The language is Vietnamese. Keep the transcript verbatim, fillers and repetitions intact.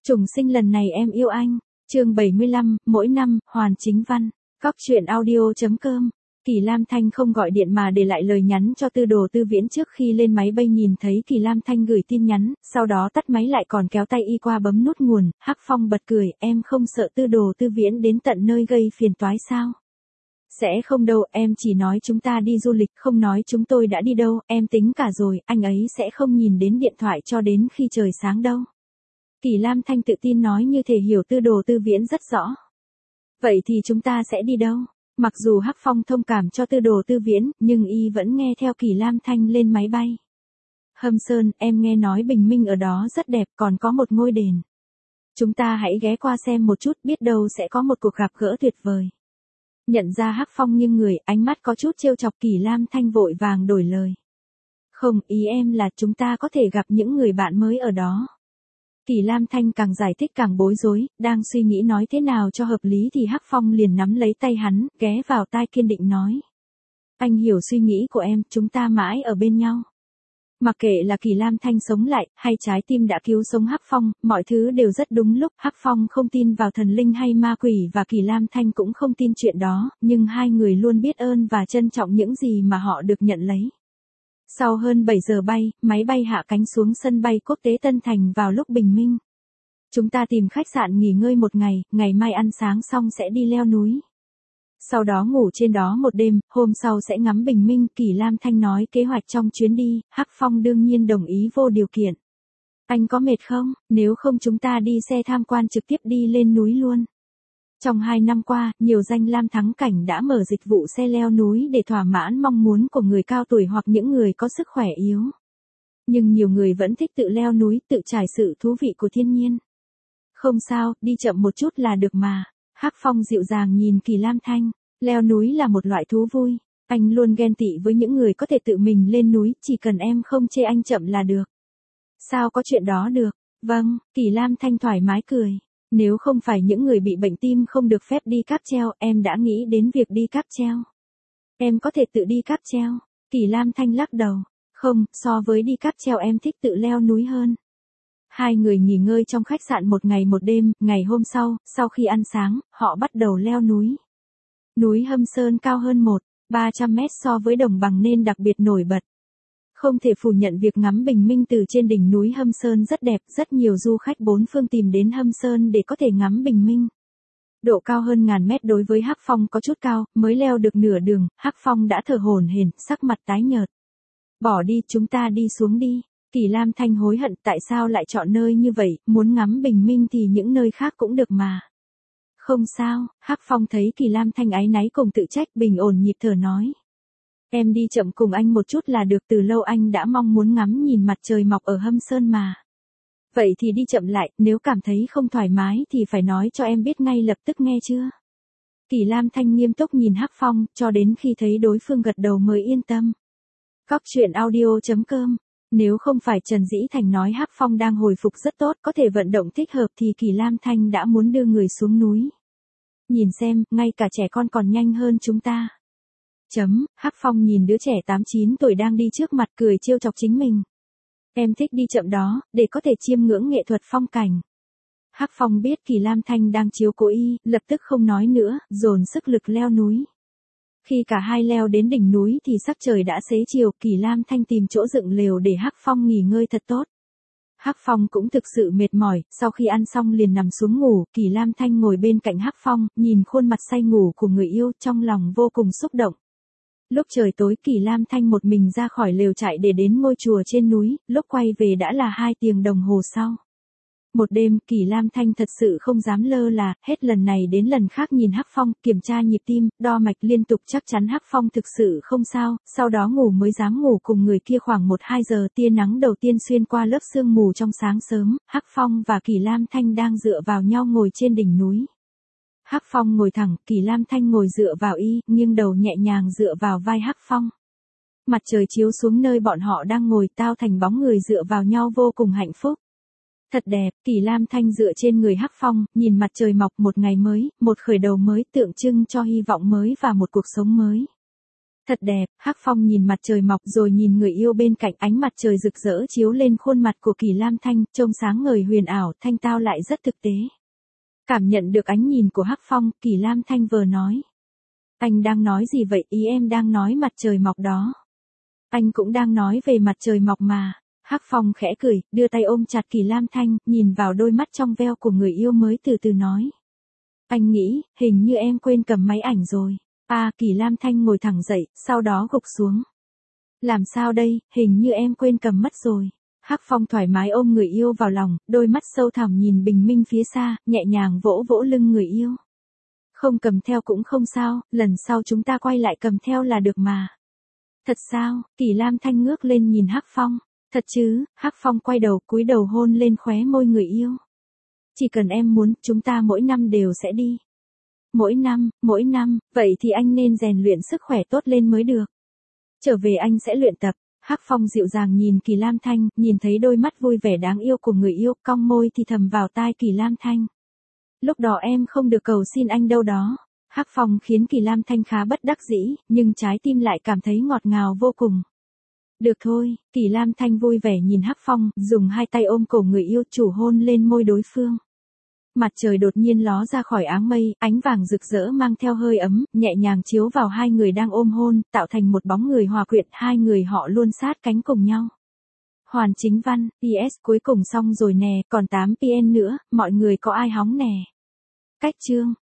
Trùng sinh lần này em yêu anh. Chương bảy mươi lăm, mỗi năm, Hoàn Chính Văn. Cóc truyện audio.com. Kỳ Lam Thanh không gọi điện mà để lại lời nhắn cho Tư Đồ Tư Viễn trước khi lên máy bay. Nhìn thấy Kỳ Lam Thanh gửi tin nhắn, sau đó tắt máy lại còn kéo tay y qua bấm nút nguồn. Hắc Phong bật cười, em không sợ Tư Đồ Tư Viễn đến tận nơi gây phiền toái sao? Sẽ không đâu, em chỉ nói chúng ta đi du lịch, không nói chúng tôi đã đi đâu, em tính cả rồi, anh ấy sẽ không nhìn đến điện thoại cho đến khi trời sáng đâu. Kỳ Lam Thanh tự tin nói như thể hiểu Tư Đồ Tư Viễn rất rõ. Vậy thì chúng ta sẽ đi đâu? Mặc dù Hắc Phong thông cảm cho Tư Đồ Tư Viễn, nhưng y vẫn nghe theo Kỳ Lam Thanh lên máy bay. Hâm Sơn, em nghe nói bình minh ở đó rất đẹp, còn có một ngôi đền. Chúng ta hãy ghé qua xem một chút, biết đâu sẽ có một cuộc gặp gỡ tuyệt vời. Nhận ra Hắc Phong nghiêng người, ánh mắt có chút trêu chọc. Kỳ Lam Thanh vội vàng đổi lời. Không, ý em là chúng ta có thể gặp những người bạn mới ở đó. Kỳ Lam Thanh càng giải thích càng bối rối, đang suy nghĩ nói thế nào cho hợp lý thì Hắc Phong liền nắm lấy tay hắn, ghé vào tai kiên định nói. Anh hiểu suy nghĩ của em, chúng ta mãi ở bên nhau. Mặc kệ là Kỳ Lam Thanh sống lại, hay trái tim đã cứu sống Hắc Phong, mọi thứ đều rất đúng lúc. Hắc Phong không tin vào thần linh hay ma quỷ và Kỳ Lam Thanh cũng không tin chuyện đó, nhưng hai người luôn biết ơn và trân trọng những gì mà họ được nhận lấy. Sau hơn bảy giờ bay, máy bay hạ cánh xuống sân bay quốc tế Tân Thành vào lúc bình minh. Chúng ta tìm khách sạn nghỉ ngơi một ngày, ngày mai ăn sáng xong sẽ đi leo núi. Sau đó ngủ trên đó một đêm, hôm sau sẽ ngắm bình minh. Kỳ Lam Thanh nói kế hoạch trong chuyến đi, Hắc Phong đương nhiên đồng ý vô điều kiện. Anh có mệt không? Nếu không chúng ta đi xe tham quan trực tiếp đi lên núi luôn. Trong hai năm qua, nhiều danh lam thắng cảnh đã mở dịch vụ xe leo núi để thỏa mãn mong muốn của người cao tuổi hoặc những người có sức khỏe yếu. Nhưng nhiều người vẫn thích tự leo núi, tự trải sự thú vị của thiên nhiên. Không sao, đi chậm một chút là được mà. Hắc Phong dịu dàng nhìn Kỳ Lam Thanh, leo núi là một loại thú vui. Anh luôn ghen tị với những người có thể tự mình lên núi, chỉ cần em không chê anh chậm là được. Sao có chuyện đó được? Vâng, Kỳ Lam Thanh thoải mái cười. Nếu không phải những người bị bệnh tim không được phép đi cáp treo, em đã nghĩ đến việc đi cáp treo. Em có thể tự đi cáp treo. Kỳ Lam Thanh lắc đầu. Không, so với đi cáp treo em thích tự leo núi hơn. Hai người nghỉ ngơi trong khách sạn một ngày một đêm. Ngày hôm sau, sau khi ăn sáng, họ bắt đầu leo núi. Núi Hâm Sơn cao hơn một nghìn ba trăm mét so với đồng bằng nên đặc biệt nổi bật. Không thể phủ nhận việc ngắm bình minh từ trên đỉnh núi Hâm Sơn rất đẹp, rất nhiều du khách bốn phương tìm đến Hâm Sơn để có thể ngắm bình minh. Độ cao hơn ngàn mét đối với Hắc Phong có chút cao, mới leo được nửa đường, Hắc Phong đã thở hổn hển, sắc mặt tái nhợt. Bỏ đi, chúng ta đi xuống đi. Kỳ Lam Thanh hối hận tại sao lại chọn nơi như vậy, muốn ngắm bình minh thì những nơi khác cũng được mà. Không sao, Hắc Phong thấy Kỳ Lam Thanh áy náy cùng tự trách, bình ổn nhịp thở nói. Em đi chậm cùng anh một chút là được, từ lâu anh đã mong muốn ngắm nhìn mặt trời mọc ở Hâm Sơn mà. Vậy thì đi chậm lại, nếu cảm thấy không thoải mái thì phải nói cho em biết ngay lập tức nghe chưa? Kỳ Lam Thanh nghiêm túc nhìn Hắc Phong, cho đến khi thấy đối phương gật đầu mới yên tâm. Cóc truyện audio.com. Nếu không phải Trần Dĩ Thành nói Hắc Phong đang hồi phục rất tốt, có thể vận động thích hợp thì Kỳ Lam Thanh đã muốn đưa người xuống núi. Nhìn xem, ngay cả trẻ con còn nhanh hơn chúng ta. Chấm, Hắc Phong nhìn đứa trẻ tám chín tuổi đang đi trước mặt cười trêu chọc chính mình. Em thích đi chậm đó, để có thể chiêm ngưỡng nghệ thuật phong cảnh. Hắc Phong biết Kỳ Lam Thanh đang chiếu cố y, lập tức không nói nữa, dồn sức lực leo núi. Khi cả hai leo đến đỉnh núi thì sắc trời đã xế chiều, Kỳ Lam Thanh tìm chỗ dựng lều để Hắc Phong nghỉ ngơi thật tốt. Hắc Phong cũng thực sự mệt mỏi, sau khi ăn xong liền nằm xuống ngủ. Kỳ Lam Thanh ngồi bên cạnh Hắc Phong, nhìn khuôn mặt say ngủ của người yêu, trong lòng vô cùng xúc động. Lúc trời tối, Kỳ Lam Thanh một mình ra khỏi lều trại để đến ngôi chùa trên núi, lúc quay về đã là hai tiếng đồng hồ sau. Một đêm, Kỳ Lam Thanh thật sự không dám lơ là, hết lần này đến lần khác nhìn Hắc Phong, kiểm tra nhịp tim, đo mạch liên tục chắc chắn Hắc Phong thực sự không sao, sau đó ngủ mới dám ngủ cùng người kia khoảng một hai giờ. Tia nắng đầu tiên xuyên qua lớp sương mù trong sáng sớm, Hắc Phong và Kỳ Lam Thanh đang dựa vào nhau ngồi trên đỉnh núi. Hắc Phong ngồi thẳng, Kỳ Lam Thanh ngồi dựa vào y, nghiêng đầu nhẹ nhàng dựa vào vai Hắc Phong. Mặt trời chiếu xuống nơi bọn họ đang ngồi, tao thành bóng người dựa vào nhau vô cùng hạnh phúc. Thật đẹp, Kỳ Lam Thanh dựa trên người Hắc Phong, nhìn mặt trời mọc, một ngày mới, một khởi đầu mới, tượng trưng cho hy vọng mới và một cuộc sống mới. Thật đẹp, Hắc Phong nhìn mặt trời mọc rồi nhìn người yêu bên cạnh, ánh mặt trời rực rỡ chiếu lên khuôn mặt của Kỳ Lam Thanh, trông sáng ngời huyền ảo, thanh tao lại rất thực tế. Cảm nhận được ánh nhìn của Hắc Phong, Kỳ Lam Thanh vờ nói. Anh đang nói gì vậy? Ý em đang nói mặt trời mọc đó. Anh cũng đang nói về mặt trời mọc mà. Hắc Phong khẽ cười, đưa tay ôm chặt Kỳ Lam Thanh, nhìn vào đôi mắt trong veo của người yêu mới từ từ nói. Anh nghĩ, hình như em quên cầm máy ảnh rồi. À, Kỳ Lam Thanh ngồi thẳng dậy, sau đó gục xuống. Làm sao đây, hình như em quên cầm mất rồi. Hắc Phong thoải mái ôm người yêu vào lòng, đôi mắt sâu thẳm nhìn bình minh phía xa, nhẹ nhàng vỗ vỗ lưng người yêu. Không cầm theo cũng không sao, lần sau chúng ta quay lại cầm theo là được mà. Thật sao? Kỳ Lam Thanh ngước lên nhìn Hắc Phong. Thật chứ? Hắc Phong quay đầu cúi đầu hôn lên khóe môi người yêu. Chỉ cần em muốn, chúng ta mỗi năm đều sẽ đi. Mỗi năm, mỗi năm, vậy thì anh nên rèn luyện sức khỏe tốt lên mới được. Trở về anh sẽ luyện tập. Hắc Phong dịu dàng nhìn Kỳ Lam Thanh, nhìn thấy đôi mắt vui vẻ đáng yêu của người yêu, cong môi thì thầm vào tai Kỳ Lam Thanh. Lúc đó em không được cầu xin anh đâu đó. Hắc Phong khiến Kỳ Lam Thanh khá bất đắc dĩ, nhưng trái tim lại cảm thấy ngọt ngào vô cùng. Được thôi, Kỳ Lam Thanh vui vẻ nhìn Hắc Phong, dùng hai tay ôm cổ người yêu, chủ hôn lên môi đối phương. Mặt trời đột nhiên ló ra khỏi áng mây, ánh vàng rực rỡ mang theo hơi ấm, nhẹ nhàng chiếu vào hai người đang ôm hôn, tạo thành một bóng người hòa quyện, hai người họ luôn sát cánh cùng nhau. Hoàn Chính Văn, pê ét cuối cùng xong rồi nè, còn tám pê en nữa, mọi người có ai hóng nè. Cách chương